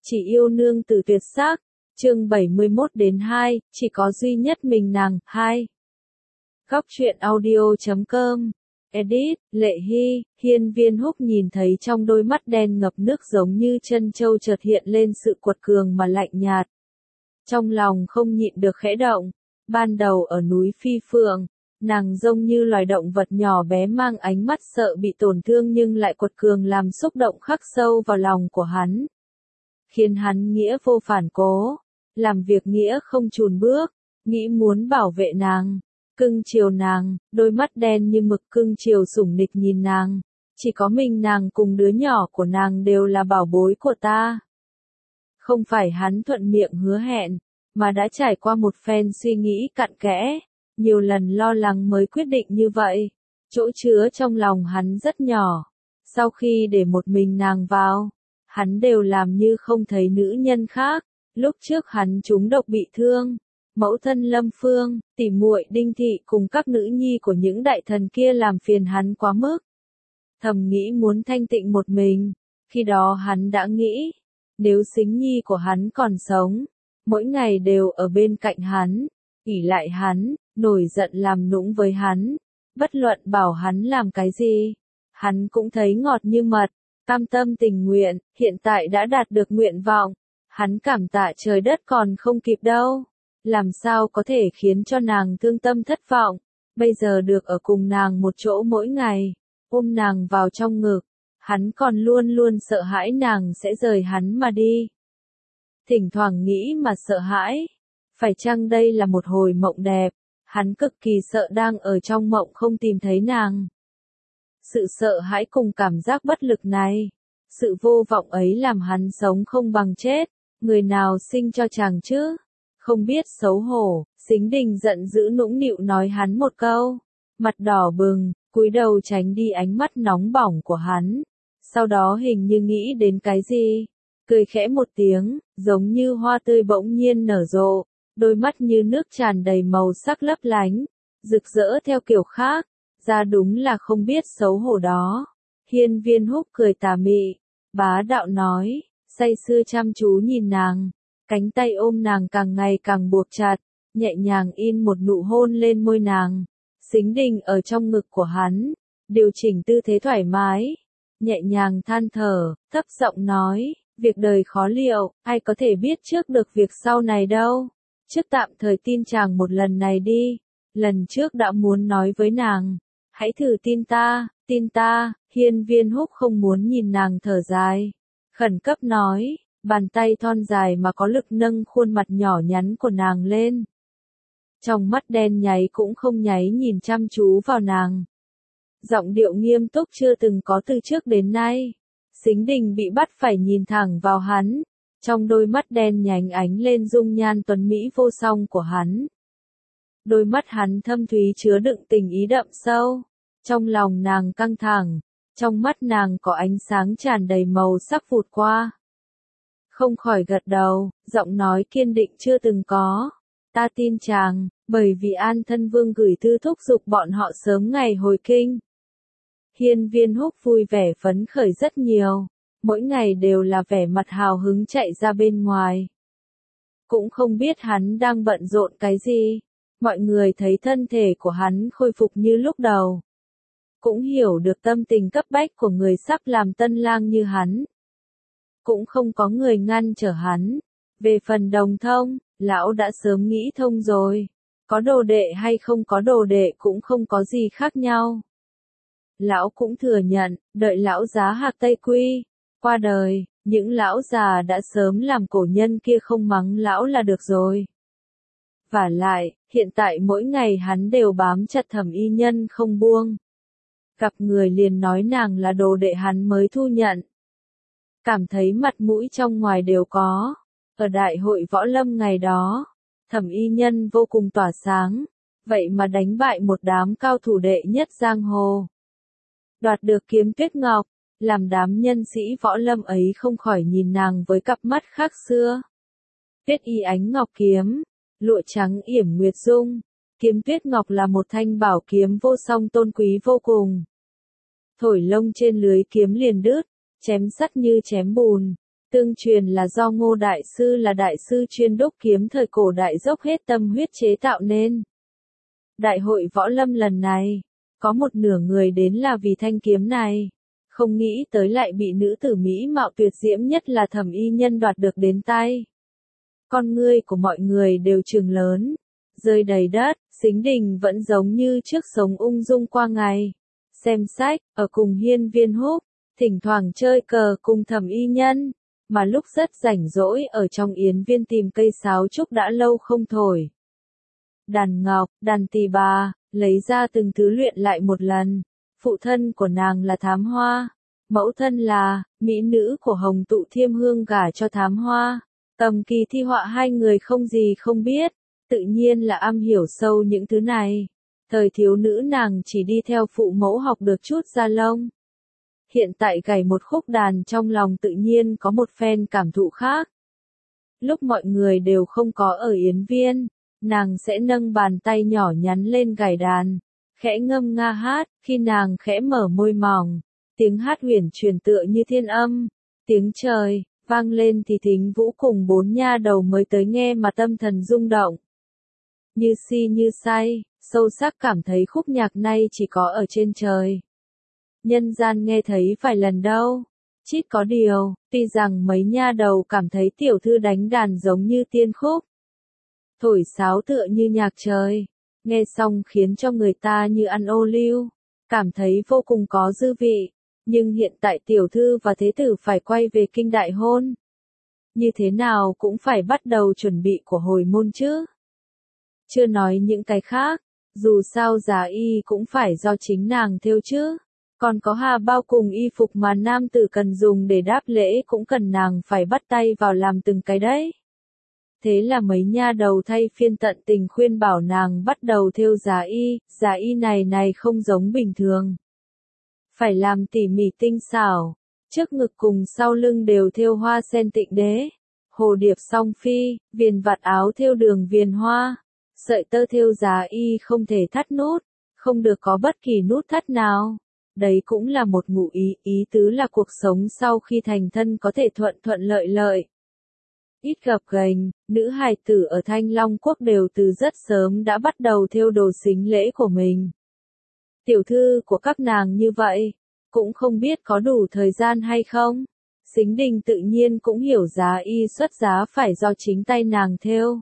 Chỉ yêu nương tử tuyệt sắc, chương 71-2, chỉ có duy nhất mình nàng, 2. Góc truyện audio.com, edit, Lệ Hy, Hiên Viên Húc nhìn thấy trong đôi mắt đen ngập nước giống như chân châu chợt hiện lên sự quật cường mà lạnh nhạt. Trong lòng không nhịn được khẽ động, ban đầu ở núi Phi Phượng, nàng giống như loài động vật nhỏ bé mang ánh mắt sợ bị tổn thương nhưng lại quật cường làm xúc động khắc sâu vào lòng của hắn. Khiến hắn nghĩa vô phản cố, làm việc nghĩa không chùn bước, nghĩ muốn bảo vệ nàng, cưng chiều nàng, đôi mắt đen như mực cưng chiều sủng nịch nhìn nàng, chỉ có mình nàng cùng đứa nhỏ của nàng đều là bảo bối của ta. Không phải hắn thuận miệng hứa hẹn, mà đã trải qua một phen suy nghĩ cặn kẽ, nhiều lần lo lắng mới quyết định như vậy, chỗ chứa trong lòng hắn rất nhỏ, sau khi để một mình nàng vào, hắn đều làm như không thấy nữ nhân khác. Lúc trước hắn trúng độc bị thương, mẫu thân Lâm Phương, tỉ muội Đinh Thị cùng các nữ nhi của những đại thần kia làm phiền hắn quá mức. Thầm nghĩ muốn thanh tịnh một mình, khi đó hắn đã nghĩ, nếu Sính Nhi của hắn còn sống, mỗi ngày đều ở bên cạnh hắn, ỷ lại hắn, nổi giận làm nũng với hắn, bất luận bảo hắn làm cái gì, hắn cũng thấy ngọt như mật, cam tâm tình nguyện, hiện tại đã đạt được nguyện vọng. Hắn cảm tạ trời đất còn không kịp đâu, làm sao có thể khiến cho nàng thương tâm thất vọng, bây giờ được ở cùng nàng một chỗ mỗi ngày, ôm nàng vào trong ngực, hắn còn luôn luôn sợ hãi nàng sẽ rời hắn mà đi. Thỉnh thoảng nghĩ mà sợ hãi, phải chăng đây là một hồi mộng đẹp, hắn cực kỳ sợ đang ở trong mộng không tìm thấy nàng. Sự sợ hãi cùng cảm giác bất lực này, sự vô vọng ấy làm hắn sống không bằng chết. Người nào sinh cho chàng chứ? Không biết xấu hổ, Sính Đình giận dữ nũng nịu nói hắn một câu, mặt đỏ bừng, cúi đầu tránh đi ánh mắt nóng bỏng của hắn. Sau đó hình như nghĩ đến cái gì, cười khẽ một tiếng, giống như hoa tươi bỗng nhiên nở rộ, đôi mắt như nước tràn đầy màu sắc lấp lánh, rực rỡ theo kiểu khác, ra đúng là không biết xấu hổ đó. Hiên Viên Húc cười tà mị, bá đạo nói. Say sưa chăm chú nhìn nàng, cánh tay ôm nàng càng ngày càng buộc chặt, nhẹ nhàng in một nụ hôn lên môi nàng. Sính Đình ở trong ngực của hắn, điều chỉnh tư thế thoải mái, nhẹ nhàng than thở, thấp giọng nói, việc đời khó liệu, ai có thể biết trước được việc sau này đâu. Trước tạm thời tin chàng một lần này đi, lần trước đã muốn nói với nàng, hãy thử tin ta, Hiên Viên Húc không muốn nhìn nàng thở dài. Khẩn cấp nói, bàn tay thon dài mà có lực nâng khuôn mặt nhỏ nhắn của nàng lên. Trong mắt đen nháy cũng không nháy nhìn chăm chú vào nàng. Giọng điệu nghiêm túc chưa từng có từ trước đến nay. Sính Đình bị bắt phải nhìn thẳng vào hắn. Trong đôi mắt đen nhánh ánh lên dung nhan tuấn mỹ vô song của hắn. Đôi mắt hắn thâm thúy chứa đựng tình ý đậm sâu. Trong lòng nàng căng thẳng. Trong mắt nàng có ánh sáng tràn đầy màu sắc vụt qua. Không khỏi gật đầu, giọng nói kiên định chưa từng có. Ta tin chàng, bởi vì An Thân Vương gửi thư thúc giục bọn họ sớm ngày hồi kinh. Hiên Viên Húc vui vẻ phấn khởi rất nhiều, mỗi ngày đều là vẻ mặt hào hứng chạy ra bên ngoài. Cũng không biết hắn đang bận rộn cái gì, mọi người thấy thân thể của hắn khôi phục như lúc đầu. Cũng hiểu được tâm tình cấp bách của người sắp làm tân lang như hắn. Cũng không có người ngăn trở hắn. Về phần Đồng Thông, lão đã sớm nghĩ thông rồi. Có đồ đệ hay không có đồ đệ cũng không có gì khác nhau. Lão cũng thừa nhận, đợi lão giá Hạc Tây Quy qua đời, những lão già đã sớm làm cổ nhân kia không mắng lão là được rồi. Vả lại, hiện tại mỗi ngày hắn đều bám chặt Thẩm Y Nhân không buông. Gặp người liền nói nàng là đồ đệ hắn mới thu nhận. Cảm thấy mặt mũi trong ngoài đều có. Ở đại hội võ lâm ngày đó, Thẩm Y Nhân vô cùng tỏa sáng, vậy mà đánh bại một đám cao thủ đệ nhất giang hồ. Đoạt được kiếm Tuyết Ngọc, làm đám nhân sĩ võ lâm ấy không khỏi nhìn nàng với cặp mắt khác xưa. Tuyết y ánh ngọc kiếm, lụa trắng yểm nguyệt dung. Kiếm Tuyết Ngọc là một thanh bảo kiếm vô song tôn quý vô cùng. Thổi lông trên lưới kiếm liền đứt, chém sắt như chém bùn. Tương truyền là do Ngô Đại Sư là đại sư chuyên đúc kiếm thời cổ đại dốc hết tâm huyết chế tạo nên. Đại hội võ lâm lần này, có một nửa người đến là vì thanh kiếm này. Không nghĩ tới lại bị nữ tử mỹ mạo tuyệt diễm nhất là Thẩm Y Nhân đoạt được đến tay. Con ngươi của mọi người đều trừng lớn, rơi đầy đất, Sính Đình vẫn giống như trước sống ung dung qua ngày. Xem sách, ở cùng Hiên Viên Húc, thỉnh thoảng chơi cờ cùng Thẩm Y Nhân, mà lúc rất rảnh rỗi ở trong yến viên tìm cây sáo trúc đã lâu không thổi. Đàn ngọc, đàn tỳ bà, lấy ra từng thứ luyện lại một lần. Phụ thân của nàng là Thám Hoa, mẫu thân là mỹ nữ của Hồng Tụ Thiêm Hương gả cho Thám Hoa. Cầm kỳ thi họa hai người không gì không biết, tự nhiên là am hiểu sâu những thứ này. Thời thiếu nữ nàng chỉ đi theo phụ mẫu học được chút da lông. Hiện tại gảy một khúc đàn trong lòng tự nhiên có một phen cảm thụ khác. Lúc mọi người đều không có ở yến viên, nàng sẽ nâng bàn tay nhỏ nhắn lên gảy đàn, khẽ ngâm nga hát, khi nàng khẽ mở môi mỏng, tiếng hát huyền truyền tựa như thiên âm, tiếng trời vang lên thì Thính Vũ cùng bốn nha đầu mới tới nghe mà tâm thần rung động. Như si như say, sâu sắc cảm thấy khúc nhạc này chỉ có ở trên trời. Nhân gian nghe thấy vài lần đâu. Chít có điều, tuy rằng mấy nha đầu cảm thấy tiểu thư đánh đàn giống như tiên khúc. Thổi sáo tựa như nhạc trời, nghe xong khiến cho người ta như ăn ô liu, cảm thấy vô cùng có dư vị. Nhưng hiện tại tiểu thư và thế tử phải quay về kinh đại hôn. Như thế nào cũng phải bắt đầu chuẩn bị của hồi môn chứ. Chưa nói những cái khác, dù sao giá y cũng phải do chính nàng thêu chứ. Còn có hà bao cùng y phục mà nam tử cần dùng để đáp lễ cũng cần nàng phải bắt tay vào làm từng cái đấy. Thế là mấy nha đầu thay phiên tận tình khuyên bảo nàng bắt đầu thêu giá y này không giống bình thường. Phải làm tỉ mỉ tinh xảo, trước ngực cùng sau lưng đều thêu hoa sen tịnh đế, hồ điệp song phi, viền vạt áo thêu đường viền hoa, sợi tơ thêu giá y không thể thắt nút, không được có bất kỳ nút thắt nào. Đấy cũng là một ngụ ý tứ là cuộc sống sau khi thành thân có thể thuận thuận lợi lợi. Ít gập ghềnh, nữ hài tử ở Thanh Long Quốc đều từ rất sớm đã bắt đầu thêu đồ sính lễ của mình. Tiểu thư của các nàng như vậy, cũng không biết có đủ thời gian hay không. Sính Đình tự nhiên cũng hiểu giá y xuất giá phải do chính tay nàng thêu.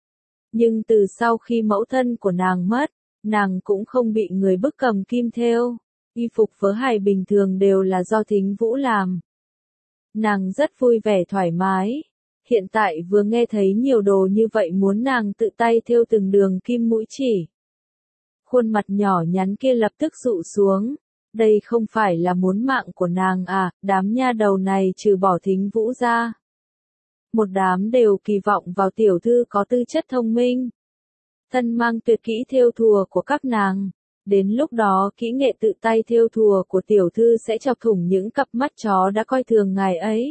Nhưng từ sau khi mẫu thân của nàng mất, nàng cũng không bị người bức cầm kim thêu. Y phục vớ hài bình thường đều là do Thính Vũ làm. Nàng rất vui vẻ thoải mái. Hiện tại vừa nghe thấy nhiều đồ như vậy muốn nàng tự tay thêu từng đường kim mũi chỉ. Khuôn mặt nhỏ nhắn kia lập tức dụ xuống. Đây không phải là muốn mạng của nàng à, đám nha đầu này trừ bỏ Thính Vũ ra. Một đám đều kỳ vọng vào tiểu thư có tư chất thông minh. Thân mang tuyệt kỹ thêu thùa của các nàng. Đến lúc đó kỹ nghệ tự tay thêu thùa của tiểu thư sẽ chọc thủng những cặp mắt chó đã coi thường ngài ấy.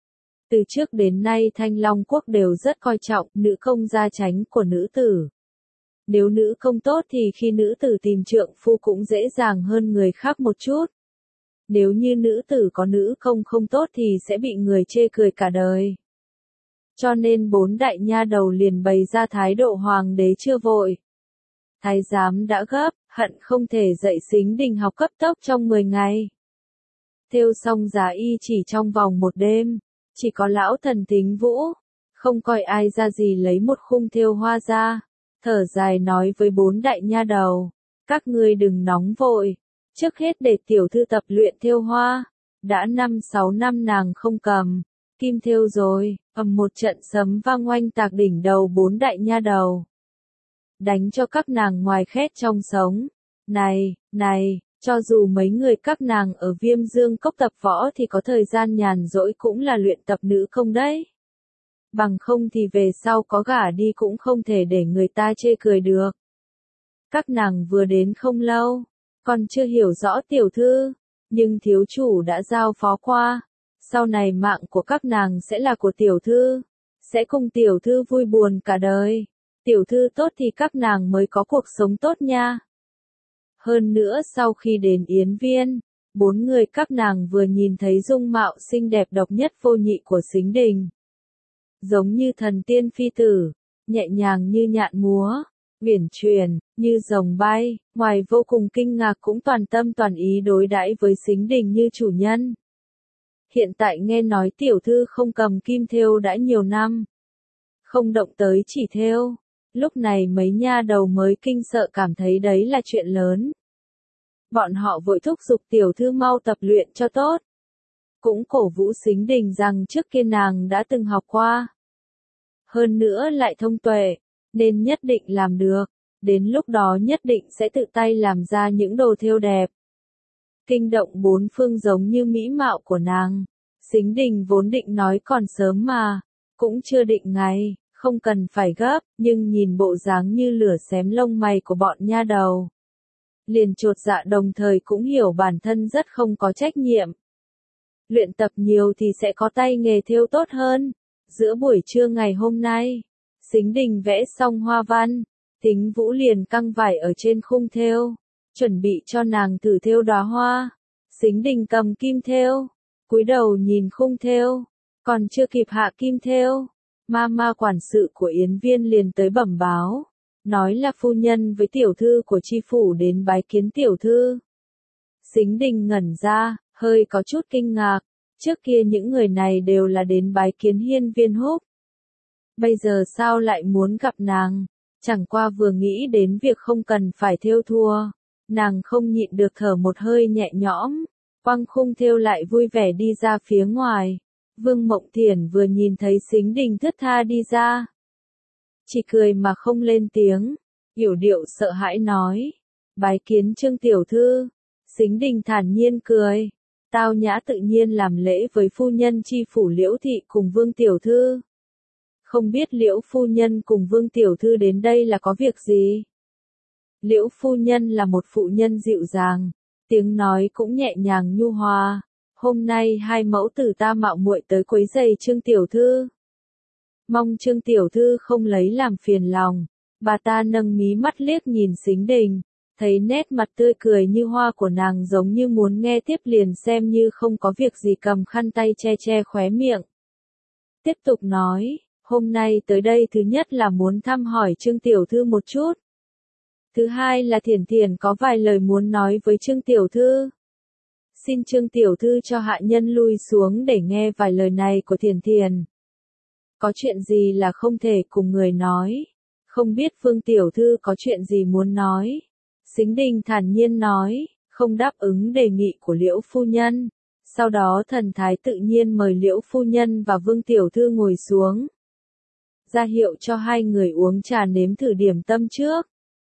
Từ trước đến nay Thanh Long Quốc đều rất coi trọng nữ công gia chánh của nữ tử. Nếu nữ công tốt thì khi nữ tử tìm trượng phu cũng dễ dàng hơn người khác một chút. Nếu như nữ tử có nữ công không tốt thì sẽ bị người chê cười cả đời. Cho nên bốn đại nha đầu liền bày ra thái độ hoàng đế chưa vội. Thái giám đã gấp, hận không thể dạy Sính Đình học cấp tốc trong 10 ngày. Thêu xong giá y chỉ trong vòng một đêm, chỉ có lão thần Thính Vũ, không coi ai ra gì lấy một khung thêu hoa ra, thở dài nói với bốn đại nha đầu, các ngươi đừng nóng vội, trước hết để tiểu thư tập luyện thêu hoa, đã 5-6 năm nàng không cầm kim thêu rồi, một trận sấm vang oanh tạc đỉnh đầu bốn đại nha đầu. Đánh cho các nàng ngoài khét trong sống. Này, cho dù mấy người các nàng ở Viêm Dương Cốc tập võ thì có thời gian nhàn rỗi cũng là luyện tập nữ công đấy. Bằng không thì về sau có gả đi cũng không thể để người ta chê cười được. Các nàng vừa đến không lâu, còn chưa hiểu rõ tiểu thư, nhưng thiếu chủ đã giao phó qua. Sau này mạng của các nàng sẽ là của tiểu thư, sẽ cùng tiểu thư vui buồn cả đời. Tiểu thư tốt thì các nàng mới có cuộc sống tốt nha. Hơn nữa sau khi đến Yến Viên, Bốn người các nàng vừa nhìn thấy dung mạo xinh đẹp độc nhất vô nhị của Sính Đình. Giống như thần tiên phi tử, nhẹ nhàng như nhạn múa, uyển chuyển, như rồng bay, ngoài vô cùng kinh ngạc cũng toàn tâm toàn ý đối đãi với Sính Đình như chủ nhân. Hiện tại nghe nói tiểu thư không cầm kim thêu đã nhiều năm, không động tới chỉ thêu, lúc này mấy nha đầu mới kinh sợ cảm thấy đấy là chuyện lớn. Bọn họ vội thúc giục tiểu thư mau tập luyện cho tốt. Cũng cổ vũ Sính Đình rằng trước kia nàng đã từng học qua. Hơn nữa lại thông tuệ, nên nhất định làm được, đến lúc đó nhất định sẽ tự tay làm ra những đồ thêu đẹp. Kinh động bốn phương giống như mỹ mạo của nàng. Sính Đình vốn định nói còn sớm mà, cũng chưa định ngày, không cần phải gấp, nhưng nhìn bộ dáng như lửa xém lông mày của bọn nha đầu. Liền chột dạ đồng thời cũng hiểu bản thân rất không có trách nhiệm. Luyện tập nhiều thì sẽ có tay nghề thêu tốt hơn. Giữa buổi trưa ngày hôm nay, Sính Đình vẽ xong hoa văn, Tính Vũ liền căng vải ở trên khung thêu, chuẩn bị cho nàng thử thêu đóa hoa. Sính Đình cầm kim thêu, cúi đầu nhìn khung thêu, còn chưa kịp hạ kim thêu, ma quản sự của Yến Viên liền tới bẩm báo, nói là phu nhân với tiểu thư của tri phủ đến bái kiến tiểu thư. Sính Đình ngẩn ra, hơi có chút kinh ngạc, trước kia những người này đều là đến bái kiến Hiên Viên Húc. Bây giờ sao lại muốn gặp nàng? Chẳng qua vừa nghĩ đến việc không cần phải thêu thua, nàng không nhịn được thở một hơi nhẹ nhõm, quăng khung thêu lại vui vẻ đi ra phía ngoài. Vương Mộng Thiển vừa nhìn thấy Sính Đình thướt tha đi ra, chỉ cười mà không lên tiếng, yểu điệu sợ hãi nói, bái kiến Trương tiểu thư. Sính Đình thản nhiên cười, tao nhã tự nhiên làm lễ với phu nhân tri phủ Liễu thị cùng Vương tiểu thư. Không biết Liễu phu nhân cùng Vương tiểu thư đến đây là có việc gì? Liễu phu nhân là một phụ nhân dịu dàng, tiếng nói cũng nhẹ nhàng nhu hòa. Hôm nay hai mẫu tử ta mạo muội tới quấy rầy Trương tiểu thư. Mong Trương tiểu thư không lấy làm phiền lòng. Bà ta nâng mí mắt liếc nhìn Sính Đình, thấy nét mặt tươi cười như hoa của nàng giống như muốn nghe tiếp liền xem như không có việc gì cầm khăn tay che khóe miệng. Tiếp tục nói, hôm nay tới đây thứ nhất là muốn thăm hỏi Trương tiểu thư một chút. Thứ hai là Thiển Thiển có vài lời muốn nói với Trương tiểu thư. Xin Trương tiểu thư cho hạ nhân lui xuống để nghe vài lời này của Thiển Thiển. Có chuyện gì là không thể cùng người nói, không biết Vương tiểu thư có chuyện gì muốn nói. Sính Đình thản nhiên nói, không đáp ứng đề nghị của Liễu phu nhân. Sau đó thần thái tự nhiên mời Liễu phu nhân và Vương tiểu thư ngồi xuống, ra hiệu cho hai người uống trà nếm thử điểm tâm trước.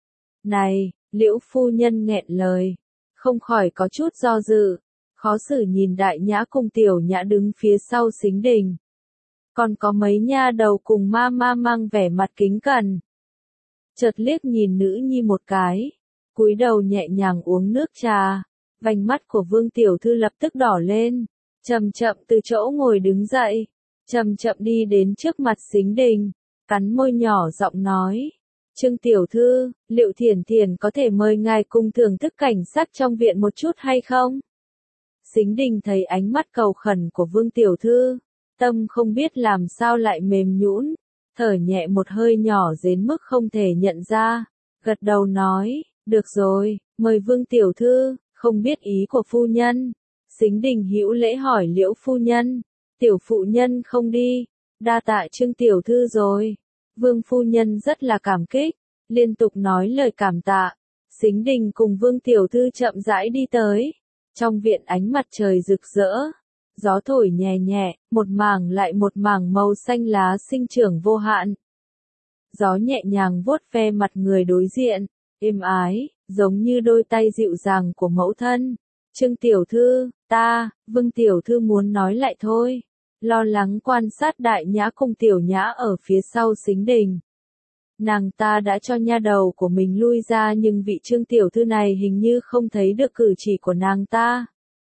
Này, Liễu phu nhân nghẹn lời, không khỏi có chút do dự, khó xử nhìn Đại Nhã cùng Tiểu Nhã đứng phía sau Sính Đình. Còn có mấy nha đầu cùng ma mang vẻ mặt kính cẩn. Chợt liếc nhìn nữ nhi một cái, cúi đầu nhẹ nhàng uống nước trà, vành mắt của Vương tiểu thư lập tức đỏ lên, chậm chậm từ chỗ ngồi đứng dậy, chậm chậm đi đến trước mặt Sính Đình, cắn môi nhỏ giọng nói, Trương tiểu thư, liệu Thiển Thiển có thể mời ngài cùng thưởng thức cảnh sắc trong viện một chút hay không? Sính Đình thấy ánh mắt cầu khẩn của Vương tiểu thư, tâm không biết làm sao lại mềm nhũn, thở nhẹ một hơi nhỏ đến mức không thể nhận ra, gật đầu nói, được rồi, mời Vương tiểu thư, không biết ý của phu nhân. Sính Đình hữu lễ hỏi Liễu phu nhân, tiểu phụ nhân không đi, đa tạ Trương tiểu thư rồi. Vương phu nhân rất là cảm kích, liên tục nói lời cảm tạ. Sính Đình cùng Vương tiểu thư chậm rãi đi tới, trong viện ánh mặt trời rực rỡ, gió thổi nhẹ nhẹ, một mảng lại một mảng màu xanh lá sinh trưởng vô hạn. Gió nhẹ nhàng vuốt ve mặt người đối diện, êm ái, giống như đôi tay dịu dàng của mẫu thân. Trương tiểu thư, Vương tiểu thư muốn nói lại thôi. Lo lắng quan sát Đại Nhã cùng Tiểu Nhã ở phía sau Sính Đình. Nàng ta đã cho nha đầu của mình lui ra nhưng vị Trương tiểu thư này hình như không thấy được cử chỉ của nàng ta.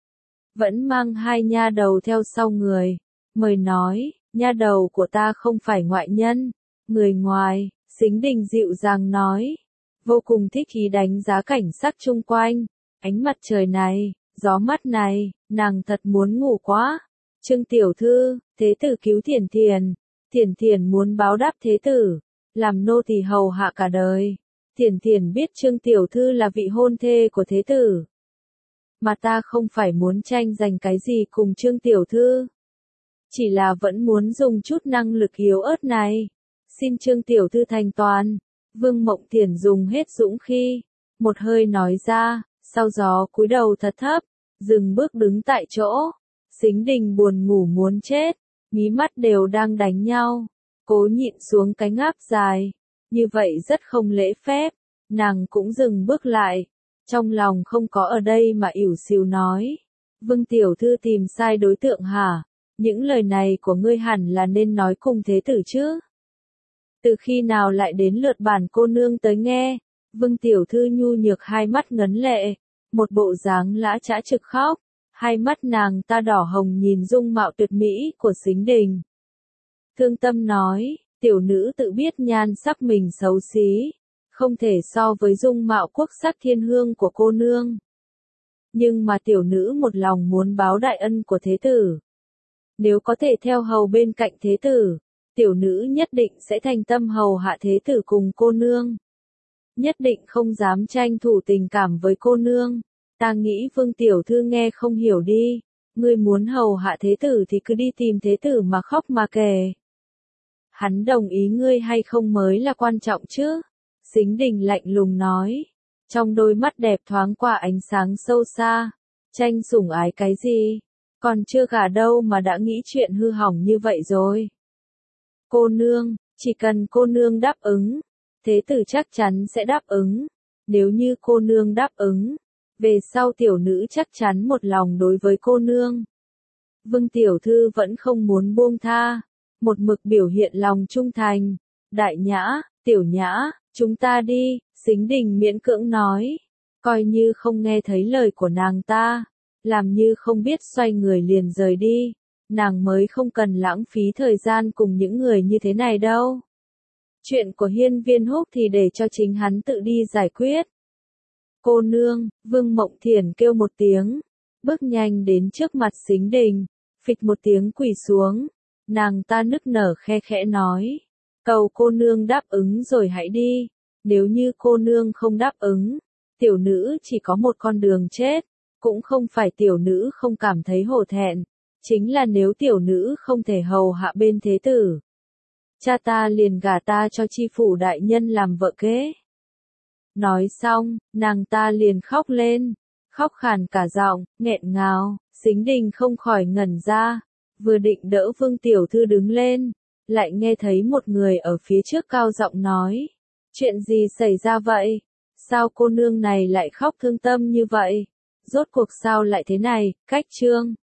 Vẫn mang hai nha đầu theo sau người, mời nói, nha đầu của ta không phải ngoại nhân, người ngoài. Sính Đình dịu dàng nói, vô cùng thích ý đánh giá cảnh sắc chung quanh, ánh mặt trời này, Gió mắt này, nàng thật muốn ngủ quá. Trương tiểu thư, thế tử cứu Thiển Thiển. Thiển Thiển muốn báo đáp thế tử, làm nô tỳ hầu hạ cả đời. Thiển Thiển biết Trương tiểu thư là vị hôn thê của thế tử. Mà ta không phải muốn tranh giành cái gì cùng Trương tiểu thư. Chỉ là vẫn muốn dùng chút năng lực yếu ớt này. Xin Trương tiểu thư thành toàn. Vương Mộng Thiển dùng hết dũng khí, một hơi nói ra, sau gió cúi đầu thật thấp, dừng bước đứng tại chỗ. Sính Đình buồn ngủ muốn chết, mí mắt đều đang đánh nhau, cố nhịn xuống cái ngáp dài, như vậy rất không lễ phép, nàng cũng dừng bước lại, trong lòng không có ở đây mà ỉu xìu nói, Vương tiểu thư tìm sai đối tượng hả? Những lời này của ngươi hẳn là nên nói cùng thế tử chứ? Từ khi nào lại đến lượt bản cô nương tới nghe? Vương tiểu thư nhu nhược hai mắt ngấn lệ, một bộ dáng lã chã trực khóc, hai mắt nàng ta đỏ hồng nhìn dung mạo tuyệt mỹ của Sính Đình. Thương tâm nói, tiểu nữ tự biết nhan sắc mình xấu xí, không thể so với dung mạo quốc sắc thiên hương của cô nương. Nhưng mà tiểu nữ một lòng muốn báo đại ân của thế tử. Nếu có thể theo hầu bên cạnh thế tử, tiểu nữ nhất định sẽ thành tâm hầu hạ thế tử cùng cô nương. Nhất định không dám tranh thủ tình cảm với cô nương. Ta nghĩ Vương tiểu thư nghe không hiểu đi, ngươi muốn hầu hạ thế tử thì cứ đi tìm thế tử mà khóc mà kể. Hắn đồng ý ngươi hay không mới là quan trọng chứ? Sính Đình lạnh lùng nói, trong đôi mắt đẹp thoáng qua ánh sáng sâu xa, tranh sủng ái cái gì, còn chưa gả đâu mà đã nghĩ chuyện hư hỏng như vậy rồi. Cô nương, chỉ cần cô nương đáp ứng, thế tử chắc chắn sẽ đáp ứng, nếu như cô nương đáp ứng, về sau tiểu nữ chắc chắn một lòng đối với cô nương. Vương tiểu thư vẫn không muốn buông tha, một mực biểu hiện lòng trung thành. Đại nhã, tiểu nhã, chúng ta đi, Sính Đình miễn cưỡng nói, coi như không nghe thấy lời của nàng ta, làm như không biết xoay người liền rời đi, nàng mới không cần lãng phí thời gian cùng những người như thế này đâu. Chuyện của Hiên Viên Húc thì để cho chính hắn tự đi giải quyết. Cô nương, Vương Mộng Thiển kêu một tiếng, bước nhanh đến trước mặt Sính Đình, phịch một tiếng quỳ xuống, nàng ta nức nở khe khẽ nói, cầu cô nương đáp ứng rồi hãy đi, nếu như cô nương không đáp ứng, tiểu nữ chỉ có một con đường chết, cũng không phải tiểu nữ không cảm thấy hổ thẹn, chính là nếu tiểu nữ không thể hầu hạ bên thế tử, cha ta liền gả ta cho chi phủ đại nhân làm vợ kế. Nói xong, nàng ta liền khóc lên, khóc khàn cả giọng, nghẹn ngào, Sính Đình không khỏi ngẩn ra, vừa định đỡ Vương tiểu thư đứng lên, lại nghe thấy một người ở phía trước cao giọng nói, chuyện gì xảy ra vậy? Sao cô nương này lại khóc thương tâm như vậy? Rốt cuộc sao lại thế này? Cách chương